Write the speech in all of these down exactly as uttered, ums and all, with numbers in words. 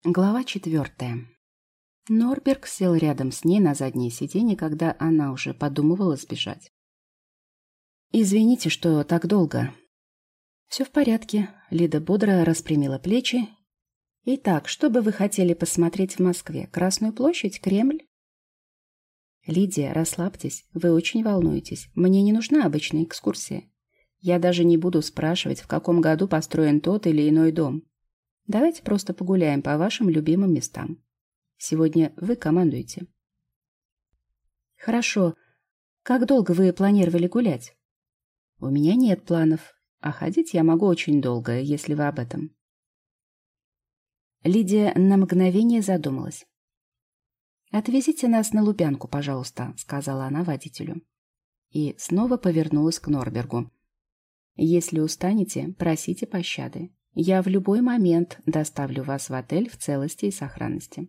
Глава четвертая. Норберг сел рядом с ней на заднее сиденье, когда она уже подумывала сбежать. «Извините, что так долго». «Все в порядке», — Лида бодро распрямила плечи. «Итак, что бы вы хотели посмотреть в Москве? Красную площадь? Кремль?» «Лидия, расслабьтесь, вы очень волнуетесь. Мне не нужна обычная экскурсия. Я даже не буду спрашивать, в каком году построен тот или иной дом. Давайте просто погуляем по вашим любимым местам. Сегодня вы командуете». «Хорошо. Как долго вы планировали гулять?» «У меня нет планов, а ходить я могу очень долго, если вы об этом». Лидия на мгновение задумалась. «Отвезите нас на Лубянку, пожалуйста», — сказала она водителю. И снова повернулась к Норбергу. «Если устанете, просите пощады. Я в любой момент доставлю вас в отель в целости и сохранности».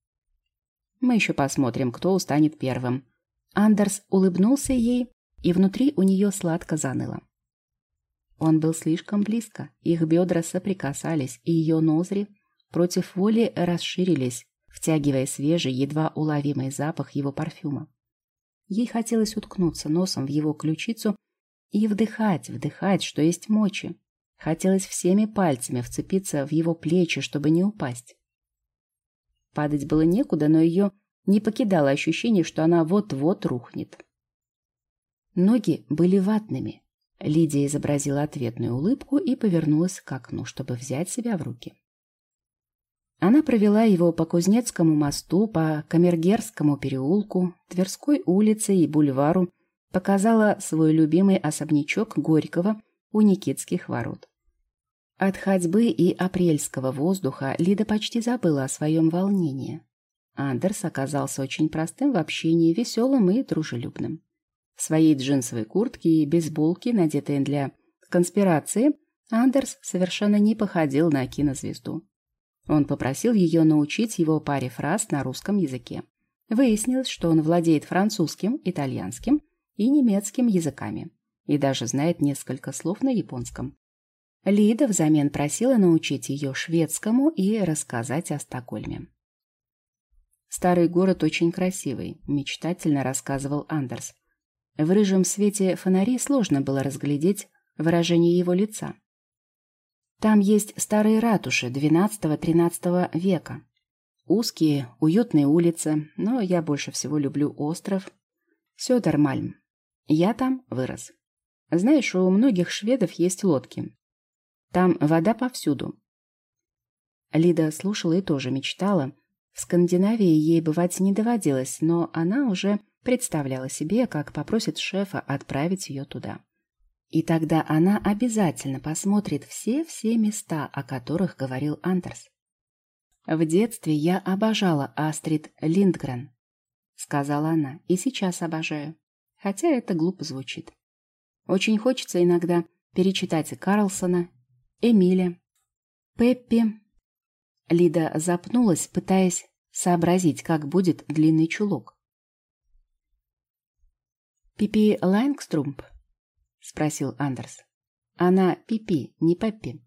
«Мы еще посмотрим, кто устанет первым». Андерс улыбнулся ей, и внутри у нее сладко заныло. Он был слишком близко, их бедра соприкасались, и ее ноздри против воли расширились, втягивая свежий, едва уловимый запах его парфюма. Ей хотелось уткнуться носом в его ключицу и вдыхать, вдыхать, что есть мочи. Хотелось всеми пальцами вцепиться в его плечи, чтобы не упасть. Падать было некуда, но ее не покидало ощущение, что она вот-вот рухнет. Ноги были ватными. Лидия изобразила ответную улыбку и повернулась к окну, чтобы взять себя в руки. Она провела его по Кузнецкому мосту, по Камергерскому переулку, Тверской улице и бульвару, показала свой любимый особнячок Горького у Никитских ворот. От ходьбы и апрельского воздуха Лида почти забыла о своем волнении. Андерс оказался очень простым в общении, веселым и дружелюбным. В своей джинсовой куртке и бейсболке, надетой для конспирации, Андерс совершенно не походил на кинозвезду. Он попросил ее научить его паре фраз на русском языке. Выяснилось, что он владеет французским, итальянским и немецким языками и даже знает несколько слов на японском. Лида взамен просила научить ее шведскому и рассказать о Стокгольме. «Старый город очень красивый», — мечтательно рассказывал Андерс. В рыжем свете фонарей сложно было разглядеть выражение его лица. Там есть старые ратуши двенадцатого-тринадцатого века. Узкие, уютные улицы, но я больше всего люблю остров Сёдермальм. Я там вырос. Знаешь, у многих шведов есть лодки. Там вода повсюду». Лида слушала и тоже мечтала. В Скандинавии ей бывать не доводилось, но она уже представляла себе, как попросит шефа отправить ее туда. И тогда она обязательно посмотрит все-все места, о которых говорил Андерс. «В детстве я обожала Астрид Линдгрен», — сказала она, — «и сейчас обожаю, хотя это глупо звучит. Очень хочется иногда перечитать Карлсона, Эмиля, Пеппи». Лида запнулась, пытаясь сообразить, как будет длинный чулок. «Пипи Лайнгструмп?» — спросил Андерс. «Она Пипи, не Пеппи».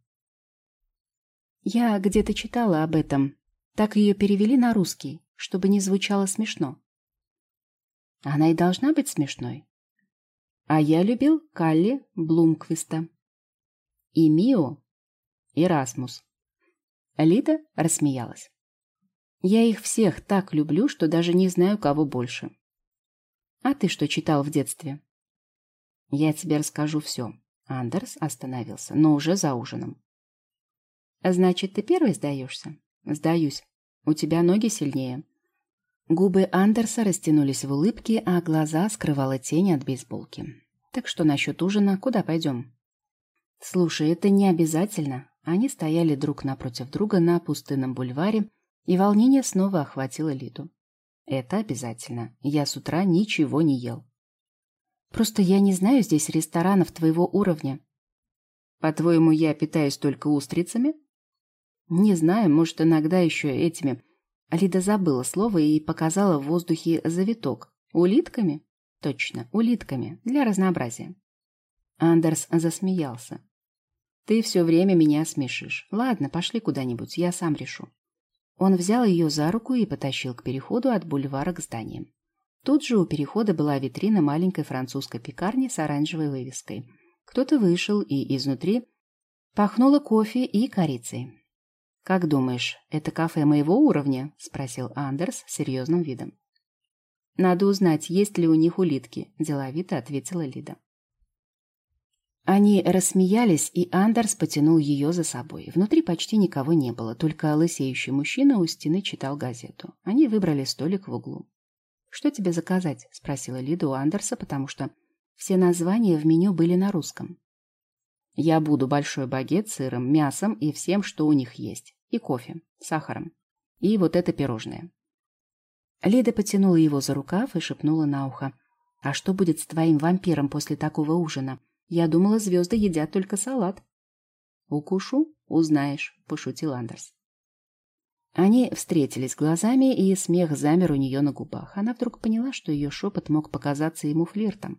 «Я где-то читала об этом. Так ее перевели на русский, чтобы не звучало смешно». «Она и должна быть смешной. А я любил Калли Блумквиста. И Мио, и Расмус». Лида рассмеялась. «Я их всех так люблю, что даже не знаю, кого больше. А ты что читал в детстве?» «Я тебе расскажу все». Андерс остановился, но уже за ужином. «Значит, ты первый сдаешься?» «Сдаюсь. У тебя ноги сильнее». Губы Андерса растянулись в улыбке, а глаза скрывала тень от бейсболки. «Так что насчет ужина? Куда пойдем?» «Слушай, это не обязательно». Они стояли друг напротив друга на пустынном бульваре, и волнение снова охватило Лиду. «Это обязательно. Я с утра ничего не ел». «Просто я не знаю здесь ресторанов твоего уровня». «По-твоему, я питаюсь только устрицами?» «Не знаю, может, иногда еще этими». Лида забыла слово и показала в воздухе завиток. «Улитками?» «Точно, улитками, для разнообразия». Андерс засмеялся. «Ты все время меня смешишь. Ладно, пошли куда-нибудь, я сам решу». Он взял ее за руку и потащил к переходу от бульвара к зданиям. Тут же у перехода была витрина маленькой французской пекарни с оранжевой вывеской. Кто-то вышел, и изнутри пахнуло кофе и корицей. «Как думаешь, это кафе моего уровня?» – спросил Андерс с серьезным видом. «Надо узнать, есть ли у них улитки», – деловито ответила Лида. Они рассмеялись, и Андерс потянул ее за собой. Внутри почти никого не было, только лысеющий мужчина у стены читал газету. Они выбрали столик в углу. «Что тебе заказать?» – спросила Лида у Андерса, потому что все названия в меню были на русском. «Я буду большой багет с сыром, мясом и всем, что у них есть. И кофе, сахаром. И вот это пирожное». Лида потянула его за рукав и шепнула на ухо. «А что будет с твоим вампиром после такого ужина? Я думала, звезды едят только салат». «Укушу, узнаешь», – пошутил Андерс. Они встретились глазами, и смех замер у нее на губах. Она вдруг поняла, что ее шепот мог показаться ему флиртом.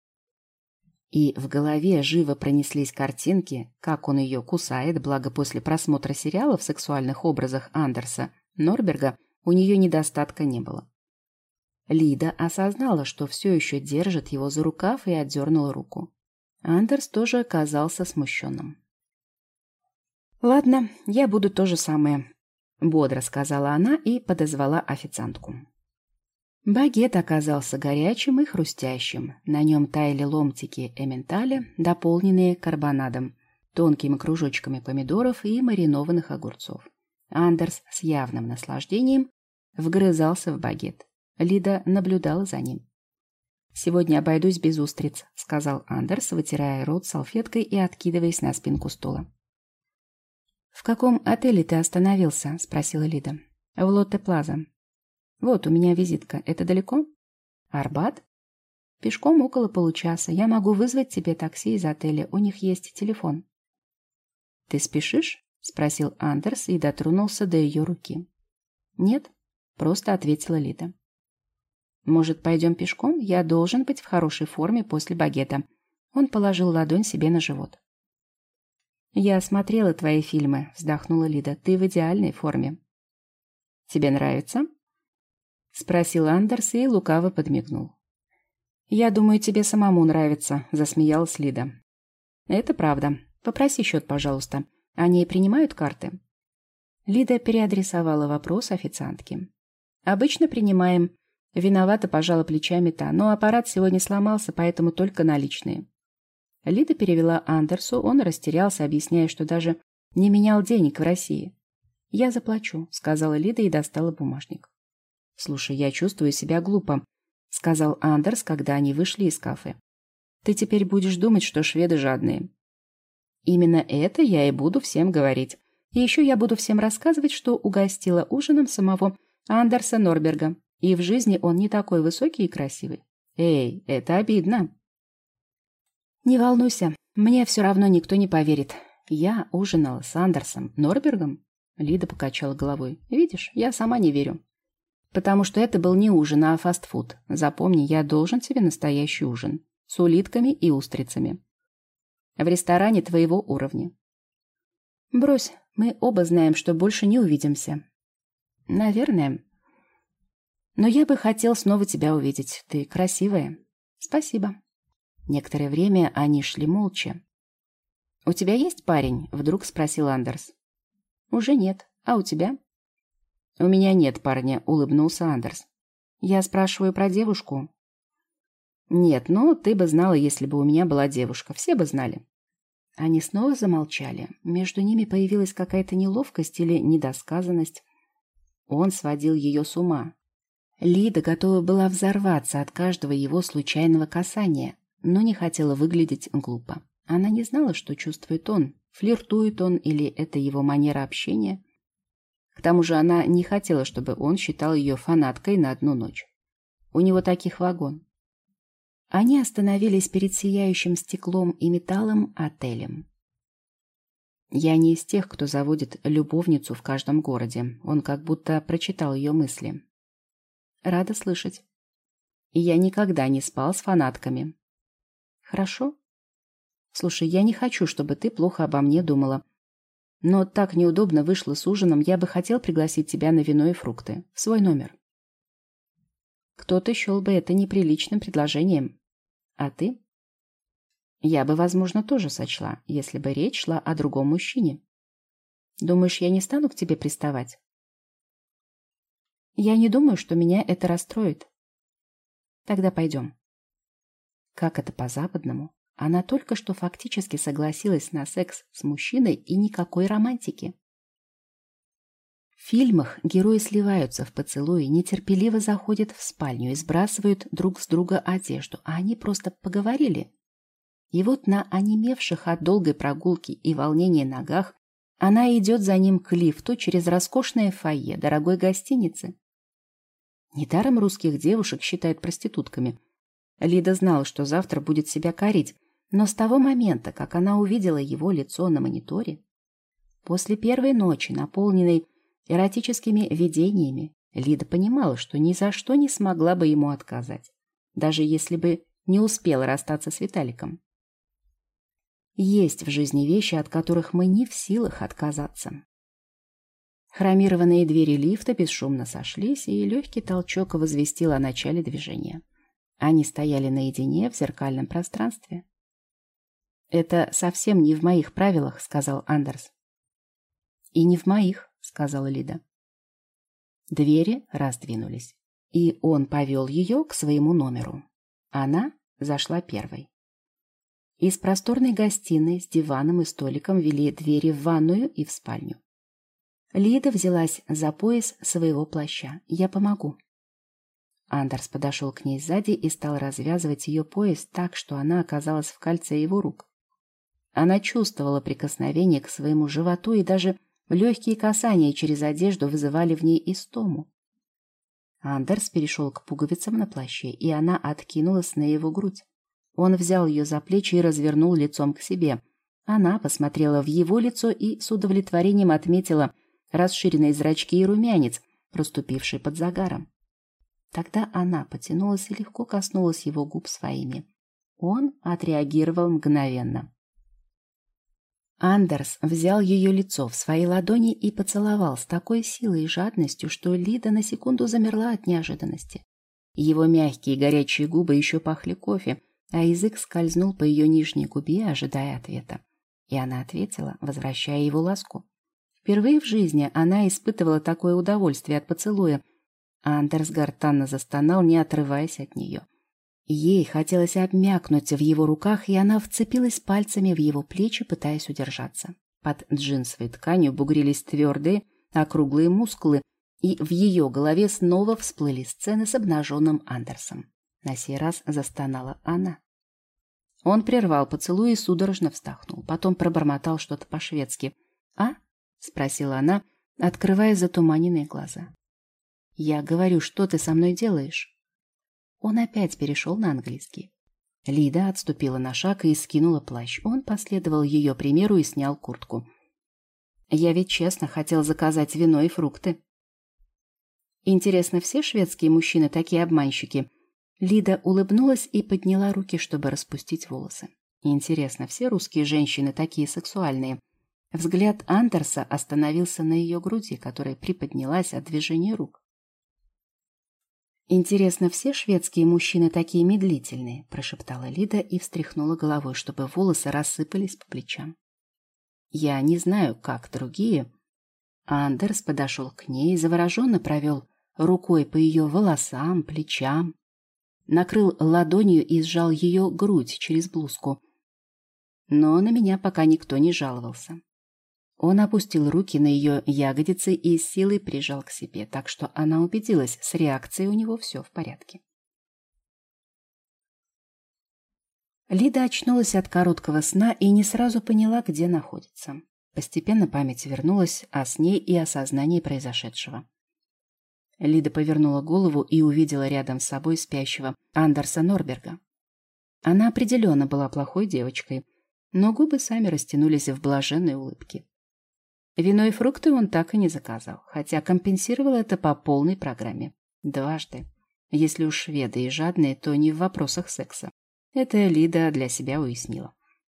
И в голове живо пронеслись картинки, как он ее кусает, благо после просмотра сериала в сексуальных образах Андерса Норберга у нее недостатка не было. Лида осознала, что все еще держит его за рукав, и отдернула руку. Андерс тоже оказался смущенным. «Ладно, я буду то же самое», — бодро сказала она и подозвала официантку. Багет оказался горячим и хрустящим. На нем таяли ломтики эмменталя, дополненные карбонадом, тонкими кружочками помидоров и маринованных огурцов. Андерс с явным наслаждением вгрызался в багет. Лида наблюдала за ним. «Сегодня обойдусь без устриц», — сказал Андерс, вытирая рот салфеткой и откидываясь на спинку стула. «В каком отеле ты остановился?» — спросила Лида. «В Лотте-Плаза». «Вот у меня визитка. Это далеко?» «Арбат?» «Пешком около получаса. Я могу вызвать тебе такси из отеля. У них есть телефон». «Ты спешишь?» — спросил Андерс и дотронулся до ее руки. «Нет», — просто ответила Лида. «Может, пойдем пешком? Я должен быть в хорошей форме после багета». Он положил ладонь себе на живот. «Я смотрела твои фильмы», — вздохнула Лида. «Ты в идеальной форме». «Тебе нравится?» — спросил Андерс и лукаво подмигнул. «Я думаю, тебе самому нравится», — засмеялась Лида. «Это правда. Попроси счет, пожалуйста. Они принимают карты?» Лида переадресовала вопрос официантке. «Обычно принимаем». Виновата, пожала плечами та, но аппарат сегодня сломался, поэтому только наличные. Лида перевела Андерсу, он растерялся, объясняя, что даже не менял денег в России. «Я заплачу», — сказала Лида и достала бумажник. «Слушай, я чувствую себя глупо», — сказал Андерс, когда они вышли из кафе. «Ты теперь будешь думать, что шведы жадные». «Именно это я и буду всем говорить. И еще я буду всем рассказывать, что угостила ужином самого Андерса Норберга. И в жизни он не такой высокий и красивый. Эй, это обидно». «Не волнуйся, мне все равно никто не поверит. Я ужинала с Андерсом Норбергом?» Лида покачала головой. «Видишь, я сама не верю. Потому что это был не ужин, а фастфуд. Запомни, я должен тебе настоящий ужин. С улитками и устрицами. В ресторане твоего уровня». «Брось, мы оба знаем, что больше не увидимся». «Наверное. Но я бы хотел снова тебя увидеть. Ты красивая». «Спасибо». Некоторое время они шли молча. «У тебя есть парень?» — вдруг спросил Андерс. «Уже нет. А у тебя?» «У меня нет парня», — улыбнулся Андерс. «Я спрашиваю про девушку». «Нет, но ты бы знала, если бы у меня была девушка. Все бы знали». Они снова замолчали. Между ними появилась какая-то неловкость или недосказанность. Он сводил ее с ума. Лида готова была взорваться от каждого его случайного касания, но не хотела выглядеть глупо. Она не знала, что чувствует он, флиртует он или это его манера общения. К тому же она не хотела, чтобы он считал ее фанаткой на одну ночь. У него таких вагон. Они остановились перед сияющим стеклом и металлом отелем. «Я не из тех, кто заводит любовницу в каждом городе». Он как будто прочитал ее мысли. «Рада слышать. И я никогда не спал с фанатками». «Хорошо. Слушай, я не хочу, чтобы ты плохо обо мне думала. Но так неудобно вышло с ужином, я бы хотел пригласить тебя на вино и фрукты. В свой номер. Кто-то счел бы это неприличным предложением. А ты? Я бы, возможно, тоже сочла, если бы речь шла о другом мужчине. Думаешь, я не стану к тебе приставать? Я не думаю, что меня это расстроит. Тогда пойдем. Как это по-западному? Она только что фактически согласилась на секс с мужчиной и никакой романтики. В фильмах герои сливаются в поцелуи, нетерпеливо заходят в спальню и сбрасывают друг с друга одежду, а они просто поговорили. И вот на онемевших от долгой прогулки и волнения ногах она идет за ним к лифту через роскошное фойе дорогой гостиницы. Недаром русских девушек считают проститутками. Лида знала, что завтра будет себя корить, но с того момента, как она увидела его лицо на мониторе, после первой ночи, наполненной эротическими видениями, Лида понимала, что ни за что не смогла бы ему отказать, даже если бы не успела расстаться с Виталиком. Есть в жизни вещи, от которых мы не в силах отказаться. Хромированные двери лифта бесшумно сошлись, и легкий толчок возвестил о начале движения. Они стояли наедине в зеркальном пространстве. «Это совсем не в моих правилах», — сказал Андерс. «И не в моих», — сказала Лида. Двери раздвинулись, и он повел ее к своему номеру. Она зашла первой. Из просторной гостиной с диваном и столиком вели двери в ванную и в спальню. Лида взялась за пояс своего плаща. «Я помогу». Андерс подошел к ней сзади и стал развязывать ее пояс так, что она оказалась в кольце его рук. Она чувствовала прикосновение к своему животу, и даже легкие касания через одежду вызывали в ней истому. Андерс перешел к пуговицам на плаще, и она откинулась на его грудь. Он взял ее за плечи и развернул лицом к себе. Она посмотрела в его лицо и с удовлетворением отметила расширенные зрачки и румянец, проступивший под загаром. Тогда она потянулась и легко коснулась его губ своими. Он отреагировал мгновенно. Андерс взял ее лицо в свои ладони и поцеловал с такой силой и жадностью, что Лида на секунду замерла от неожиданности. Его мягкие горячие губы еще пахли кофе, а язык скользнул по ее нижней губе, ожидая ответа. И она ответила, возвращая его ласку. Впервые в жизни она испытывала такое удовольствие от поцелуя. Андерс гортанно застонал, не отрываясь от нее. Ей хотелось обмякнуть в его руках, и она вцепилась пальцами в его плечи, пытаясь удержаться. Под джинсовой тканью бугрились твердые, округлые мускулы, и в ее голове снова всплыли сцены с обнаженным Андерсом. На сей раз застонала она. Он прервал поцелуй и судорожно вздохнул. Потом пробормотал что-то по-шведски. «А?» — спросила она, открывая затуманенные глаза. «Я говорю, что ты со мной делаешь?» Он опять перешел на английский. Лида отступила на шаг и скинула плащ. Он последовал ее примеру и снял куртку. «Я ведь честно хотел заказать вино и фрукты». «Интересно, все шведские мужчины такие обманщики?» Лида улыбнулась и подняла руки, чтобы распустить волосы. «Интересно, все русские женщины такие сексуальные?» Взгляд Андерса остановился на ее груди, которая приподнялась от движения рук. «Интересно, все шведские мужчины такие медлительные?» – прошептала Лида и встряхнула головой, чтобы волосы рассыпались по плечам. «Я не знаю, как другие». Андерс подошел к ней и завороженно провел рукой по ее волосам, плечам, накрыл ладонью и сжал ее грудь через блузку. Но на меня пока никто не жаловался. Он опустил руки на ее ягодицы и с силой прижал к себе, так что она убедилась, с реакцией у него все в порядке. Лида очнулась от короткого сна и не сразу поняла, где находится. Постепенно память вернулась, а с ней и осознание произошедшего. Лида повернула голову и увидела рядом с собой спящего Андерса Норберга. Она определенно была плохой девочкой, но губы сами растянулись в блаженной улыбке. Вино и фрукты он так и не заказал, хотя компенсировал это по полной программе. Дважды. Если уж шведы и жадные, то не в вопросах секса. Это Лида для себя уяснила.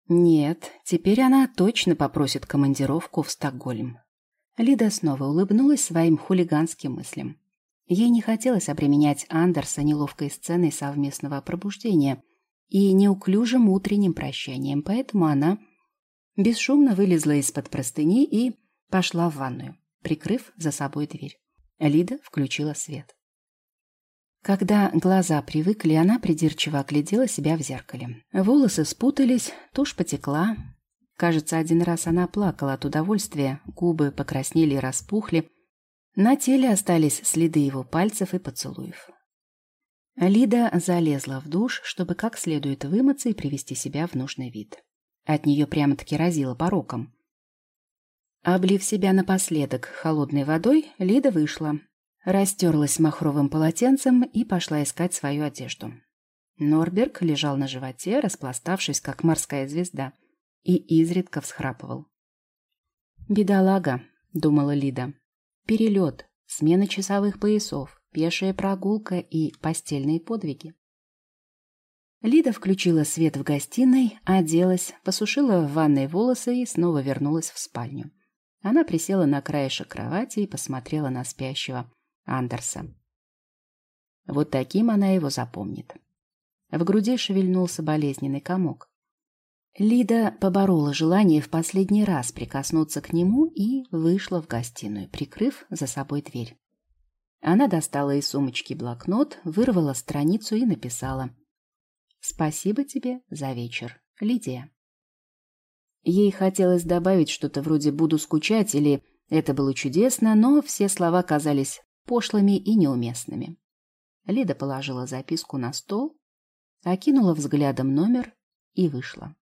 Нет, теперь она точно попросит командировку в Стокгольм. Лида снова улыбнулась своим хулиганским мыслям. Ей не хотелось обременять Андерса неловкой сценой совместного пробуждения и неуклюжим утренним прощанием, поэтому она бесшумно вылезла из-под простыни и пошла в ванную, прикрыв за собой дверь. Лида включила свет. Когда глаза привыкли, она придирчиво оглядела себя в зеркале. Волосы спутались, тушь потекла. Кажется, один раз она плакала от удовольствия, губы покраснели и распухли. На теле остались следы его пальцев и поцелуев. Лида залезла в душ, чтобы как следует вымыться и привести себя в нужный вид. От нее прямо-таки разило пороком. Облив себя напоследок холодной водой, Лида вышла. Растерлась махровым полотенцем и пошла искать свою одежду. Норберг лежал на животе, распластавшись, как морская звезда, и изредка всхрапывал. «Бедолага», — думала Лида. «Перелет, смена часовых поясов, пешая прогулка и постельные подвиги». Лида включила свет в гостиной, оделась, посушила в ванной волосы и снова вернулась в спальню. Она присела на краешек кровати и посмотрела на спящего Андерса. Вот таким она его запомнит. В груди шевельнулся болезненный комок. Лида поборола желание в последний раз прикоснуться к нему и вышла в гостиную, прикрыв за собой дверь. Она достала из сумочки блокнот, вырвала страницу и написала: «Спасибо тебе за вечер, Лидия». Ей хотелось добавить что-то вроде «буду скучать» или «это было чудесно», но все слова казались пошлыми и неуместными. Лида положила записку на стол, окинула взглядом номер и вышла.